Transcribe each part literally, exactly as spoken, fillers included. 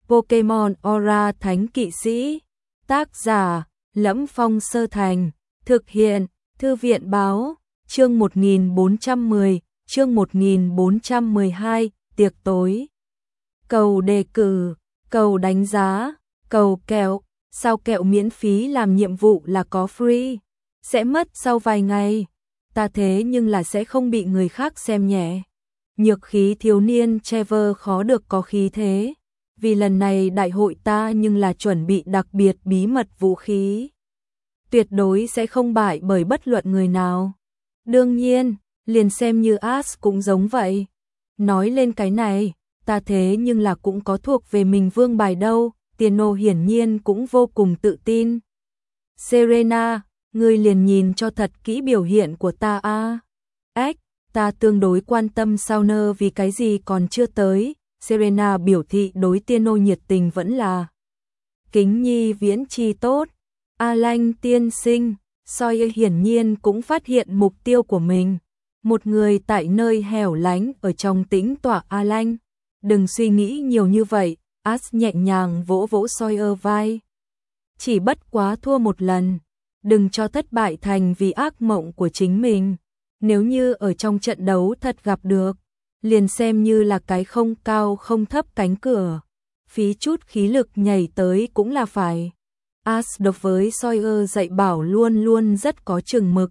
Pokemon Aura Thánh Kỵ Sĩ. Tác giả Lẫm Phong Sơ Thành. Thực hiện Thư viện Báo. Chương một nghìn bốn trăm mười, chương một nghìn bốn trăm mười hai, tiệc tối. Cầu đề cử, cầu đánh giá, cầu kẹo, sao kẹo miễn phí làm nhiệm vụ là có free, sẽ mất sau vài ngày. Ta thế nhưng là sẽ không bị người khác xem nhẹ. Nhược khí thiếu niên Trevor khó được có khí thế, vì lần này đại hội ta nhưng là chuẩn bị đặc biệt bí mật vũ khí. Tuyệt đối sẽ không bại bởi bất luận người nào. Đương nhiên, liền xem như Ash cũng giống vậy. Nói lên cái này, ta thế nhưng là cũng có thuộc về mình vương bài đâu, Tiano hiển nhiên cũng vô cùng tự tin. Serena, ngươi liền nhìn cho thật kỹ biểu hiện của ta a. Ếch, ta tương đối quan tâm Sauner vì cái gì còn chưa tới. Serena biểu thị đối Tiano nhiệt tình vẫn là kính nhi viễn chi tốt. Alan tiên sinh, Sawyer hiển nhiên cũng phát hiện mục tiêu của mình. Một người tại nơi hẻo lánh ở trong tĩnh tọa. Alan, đừng suy nghĩ nhiều như vậy. Ash nhẹ nhàng vỗ vỗ Sawyer vai. Chỉ bất quá thua một lần, đừng cho thất bại thành vì ác mộng của chính mình. Nếu như ở trong trận đấu thật gặp được, liền xem như là cái không cao không thấp cánh cửa, phí chút khí lực nhảy tới cũng là phải. Ash đối với Sawyer dạy bảo luôn luôn rất có chừng mực.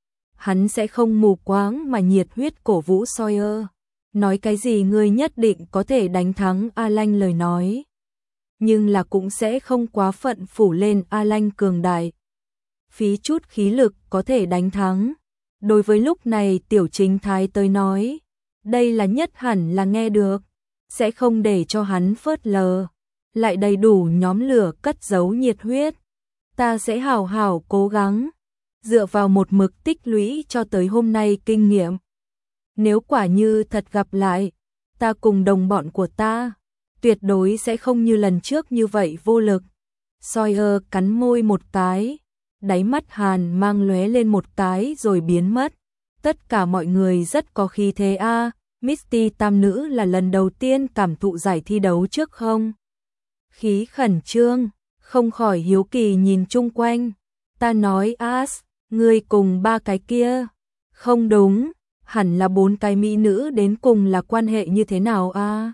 Hắn sẽ không mù quáng mà nhiệt huyết cổ vũ Sawyer. Nói cái gì ngươi nhất định có thể đánh thắng Alan lời nói. Nhưng là cũng sẽ không quá phận phủ lên Alan cường đại. Phí chút khí lực có thể đánh thắng. Đối với lúc này tiểu chính thái tới nói, đây là nhất hẳn là nghe được, sẽ không để cho hắn phớt lờ, lại đầy đủ nhóm lửa cất giấu nhiệt huyết. Ta sẽ hào hào cố gắng, dựa vào một mực tích lũy cho tới hôm nay kinh nghiệm. Nếu quả như thật gặp lại, ta cùng đồng bọn của ta, tuyệt đối sẽ không như lần trước như vậy vô lực. Sawyer cắn môi một cái, đáy mắt hàn mang lóe lên một cái rồi biến mất. Tất cả mọi người rất có khí thế a. À, Misty tam nữ là lần đầu tiên cảm thụ giải thi đấu trước không? Khí khẩn trương, không khỏi hiếu kỳ nhìn chung quanh. Ta nói Ash, ngươi cùng ba cái kia. Không đúng, hẳn là bốn cái mỹ nữ đến cùng là quan hệ như thế nào a? À?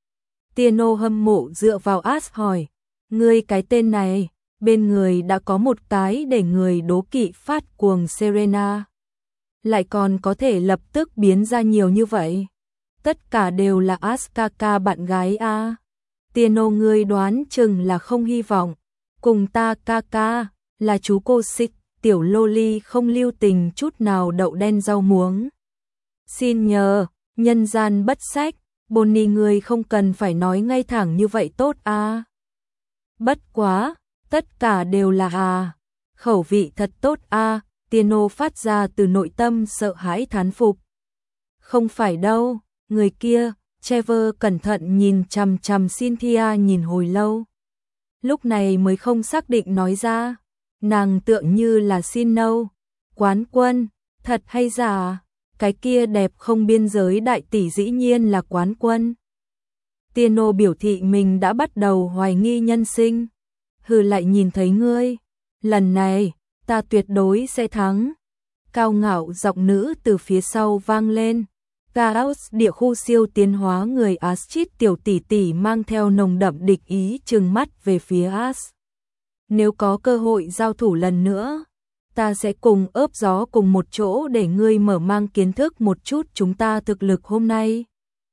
Tiano hâm mộ dựa vào Ash hỏi. Ngươi cái tên này, bên người đã có một cái để người đố kỵ phát cuồng Serena. Lại còn có thể lập tức biến ra nhiều như vậy. Tất cả đều là Askaka bạn gái a. À. Tiano ngươi đoán chừng là không hy vọng. Cùng ta Kaka, là chú cô xích, tiểu loli không lưu tình chút nào đậu đen rau muống. Xin nhờ, nhân gian bất sách, Bonnie ngươi không cần phải nói ngay thẳng như vậy tốt a. À. Bất quá, tất cả đều là à. Khẩu vị thật tốt a. À. Tiano phát ra từ nội tâm sợ hãi thán phục. Không phải đâu, người kia. Trevor cẩn thận nhìn chằm chằm Cynthia nhìn hồi lâu. Lúc này mới không xác định nói ra. Nàng tượng như là xin nâu. Quán quân, thật hay giả? Cái kia đẹp không biên giới đại tỷ dĩ nhiên là quán quân. Tiano biểu thị mình đã bắt đầu hoài nghi nhân sinh. Hừ, lại nhìn thấy ngươi. Lần này, ta tuyệt đối sẽ thắng. Cao ngạo giọng nữ từ phía sau vang lên. Garaus địa khu siêu tiến hóa người Astrid tiểu tỷ tỷ mang theo nồng đậm địch ý trừng mắt về phía Ash. Nếu có cơ hội giao thủ lần nữa, ta sẽ cùng ướp gió cùng một chỗ để ngươi mở mang kiến thức một chút chúng ta thực lực hôm nay.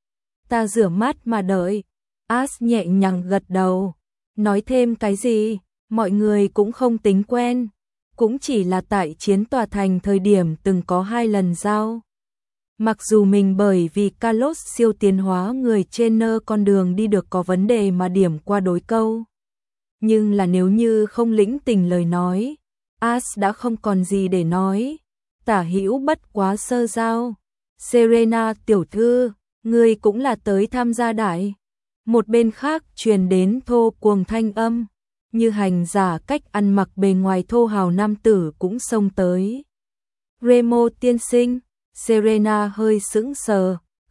Ta rửa mắt mà đợi. Ash nhẹ nhàng gật đầu. Nói thêm cái gì, mọi người cũng không tính quen. Cũng chỉ là tại chiến tòa thành thời điểm từng có hai lần giao. Mặc dù mình bởi vì Carlos siêu tiến hóa người trên nơ con đường đi được có vấn đề mà điểm qua đối câu. Nhưng là nếu như không lĩnh tình lời nói, Ash đã không còn gì để nói. Tả hữu bất quá sơ giao. Serena tiểu thư, ngươi cũng là tới tham gia đại. Một bên khác truyền đến thô cuồng thanh âm. Như hành giả cách ăn mặc bề ngoài thô hào nam tử cũng xông tới. Remo tiên sinh. Serena hơi sững sờ,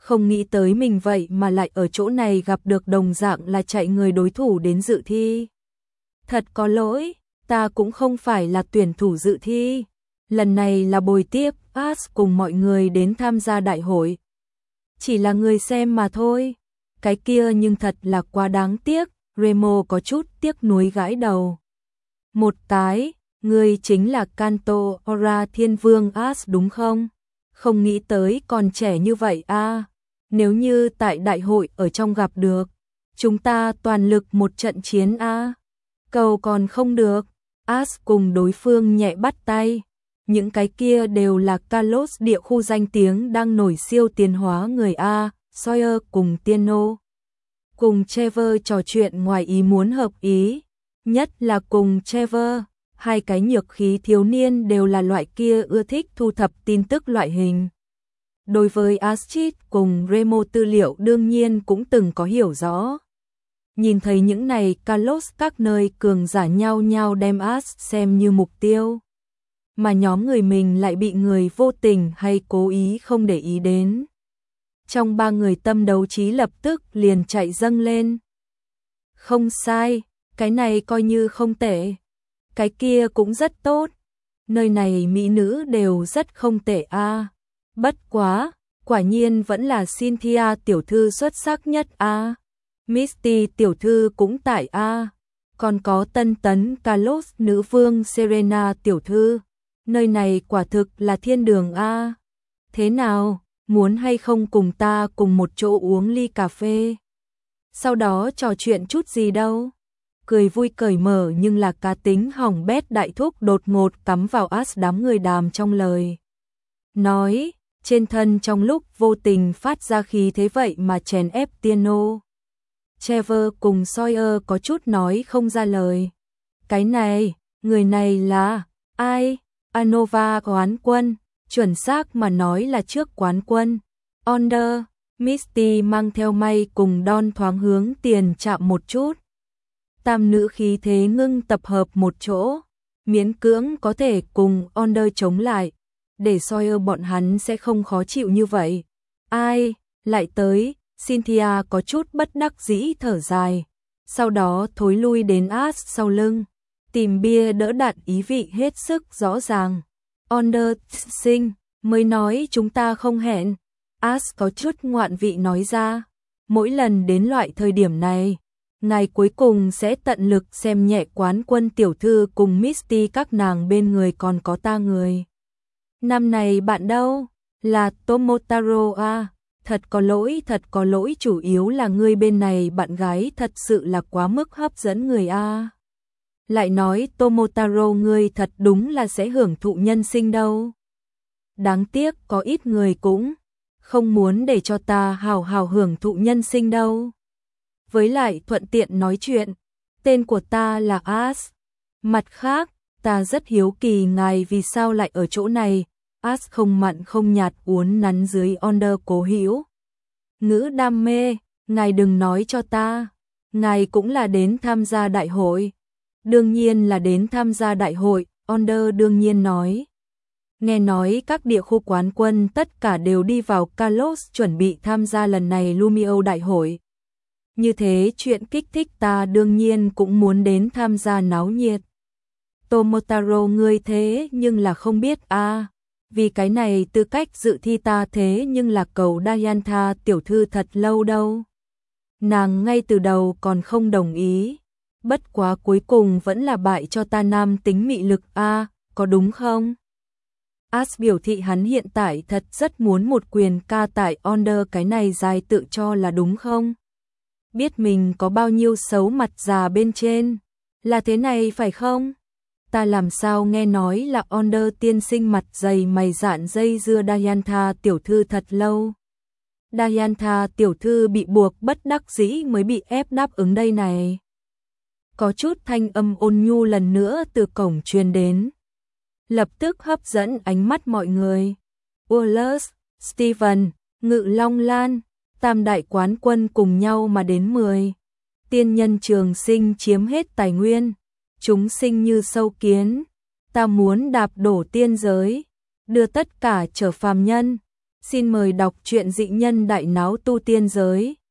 Không nghĩ tới mình vậy mà lại ở chỗ này gặp được đồng dạng là chạy người đối thủ đến dự thi. Thật có lỗi, ta cũng không phải là tuyển thủ dự thi. Lần này là bồi tiếp As cùng mọi người đến tham gia đại hội. Chỉ là người xem mà thôi. Cái kia nhưng thật là quá đáng tiếc, Remo có chút tiếc nuối gãi đầu. Một cái, ngươi chính là Kanto Ora Thiên Vương As đúng không? Không nghĩ tới còn trẻ như vậy a. À. Nếu như tại đại hội ở trong gặp được, chúng ta toàn lực một trận chiến a. À. Cầu còn không được, As cùng đối phương nhẹ bắt tay. Những cái kia đều là Kalos địa khu danh tiếng đang nổi siêu tiến hóa người A, Sawyer cùng Tieno. Cùng Trevor trò chuyện ngoài ý muốn hợp ý, nhất là cùng Trevor, hai cái nhược khí thiếu niên đều là loại kia ưa thích thu thập tin tức loại hình. Đối với Astrid cùng Remo tư liệu đương nhiên cũng từng có hiểu rõ. Nhìn thấy những này Kalos các nơi cường giả nhau nhau đem As xem như mục tiêu. Mà nhóm người mình lại bị người vô tình hay cố ý không để ý đến. Trong ba người tâm đấu trí lập tức liền chạy dâng lên. Không sai, cái này coi như không tệ. Cái kia cũng rất tốt. Nơi này mỹ nữ đều rất không tệ a. À. Bất quá, quả nhiên vẫn là Cynthia tiểu thư xuất sắc nhất a. À. Misty tiểu thư cũng tại a. À. Còn có tân tấn Kalos nữ vương Serena tiểu thư. Nơi này quả thực là thiên đường a. À. Thế nào, muốn hay không cùng ta cùng một chỗ uống ly cà phê? Sau đó trò chuyện chút gì đâu? Cười vui cởi mở nhưng là cá tính hỏng bét đại thúc đột ngột cắm vào As đám người đàm trong lời. Nói, trên thân trong lúc vô tình phát ra khí thế vậy mà chèn ép Tieno. Trevor cùng Sawyer có chút nói không ra lời. Cái này, người này là ai? Anova quán quân, chuẩn xác mà nói là trước quán quân. Onder, Misty mang theo may cùng Don thoáng hướng tiền chạm một chút. Tam nữ khí thế ngưng tập hợp một chỗ, miễn cưỡng có thể cùng Onder chống lại, để Sawyer bọn hắn sẽ không khó chịu như vậy. Ai, lại tới, Cynthia có chút bất đắc dĩ thở dài, sau đó thối lui đến As sau lưng. Tìm bia đỡ đạn ý vị hết sức rõ ràng. Onder sinh, mới nói chúng ta không hẹn. As có chút ngoạn vị nói ra. Mỗi lần đến loại thời điểm này, ngài cuối cùng sẽ tận lực xem nhẹ quán quân tiểu thư cùng Misty các nàng bên người còn có ta người. Năm này bạn đâu? Là Tomotaro à? Thật có lỗi, thật có lỗi, chủ yếu là ngươi bên này bạn gái thật sự là quá mức hấp dẫn người a. À. Lại nói Tomotaro ngươi thật đúng là sẽ hưởng thụ nhân sinh đâu. Đáng tiếc có ít người cũng không muốn để cho ta hào hào hưởng thụ nhân sinh đâu. Với lại thuận tiện nói chuyện, tên của ta là As. Mặt khác, ta rất hiếu kỳ ngài vì sao lại ở chỗ này. As không mặn không nhạt uốn nắn dưới Onder cố hữu. Ngữ đam mê, ngài đừng nói cho ta, ngài cũng là đến tham gia đại hội. Đương nhiên là đến tham gia đại hội, Onder đương nhiên nói. Nghe nói các địa khu quán quân tất cả đều đi vào Kalos chuẩn bị tham gia lần này Lumio đại hội. Như thế chuyện kích thích ta đương nhiên cũng muốn đến tham gia náo nhiệt. Tomotaro ngươi thế nhưng là không biết a. À, vì cái này tư cách dự thi ta thế nhưng là cầu Diantha tiểu thư thật lâu đâu. Nàng ngay từ đầu còn không đồng ý. Bất quá cuối cùng vẫn là bại cho ta nam tính mị lực a, à, có đúng không? As biểu thị hắn hiện tại thật rất muốn một quyền ca tại Onder cái này dài tự cho là đúng không? Biết mình có bao nhiêu xấu mặt già bên trên, là thế này phải không? Ta làm sao nghe nói là Onder tiên sinh mặt dày mày dạn dây dưa Diantha tiểu thư thật lâu. Diantha tiểu thư bị buộc bất đắc dĩ mới bị ép đáp ứng đây này. Có chút thanh âm ôn nhu lần nữa từ cổng truyền đến. Lập tức hấp dẫn ánh mắt mọi người. Wallace, Steven, Ngự Long Lan, tam đại quán quân cùng nhau mà đến mười. Tiên nhân trường sinh chiếm hết tài nguyên. Chúng sinh như sâu kiến. Ta muốn đạp đổ tiên giới. Đưa tất cả trở phàm nhân. Xin mời đọc truyện Dị nhân đại náo tu tiên giới.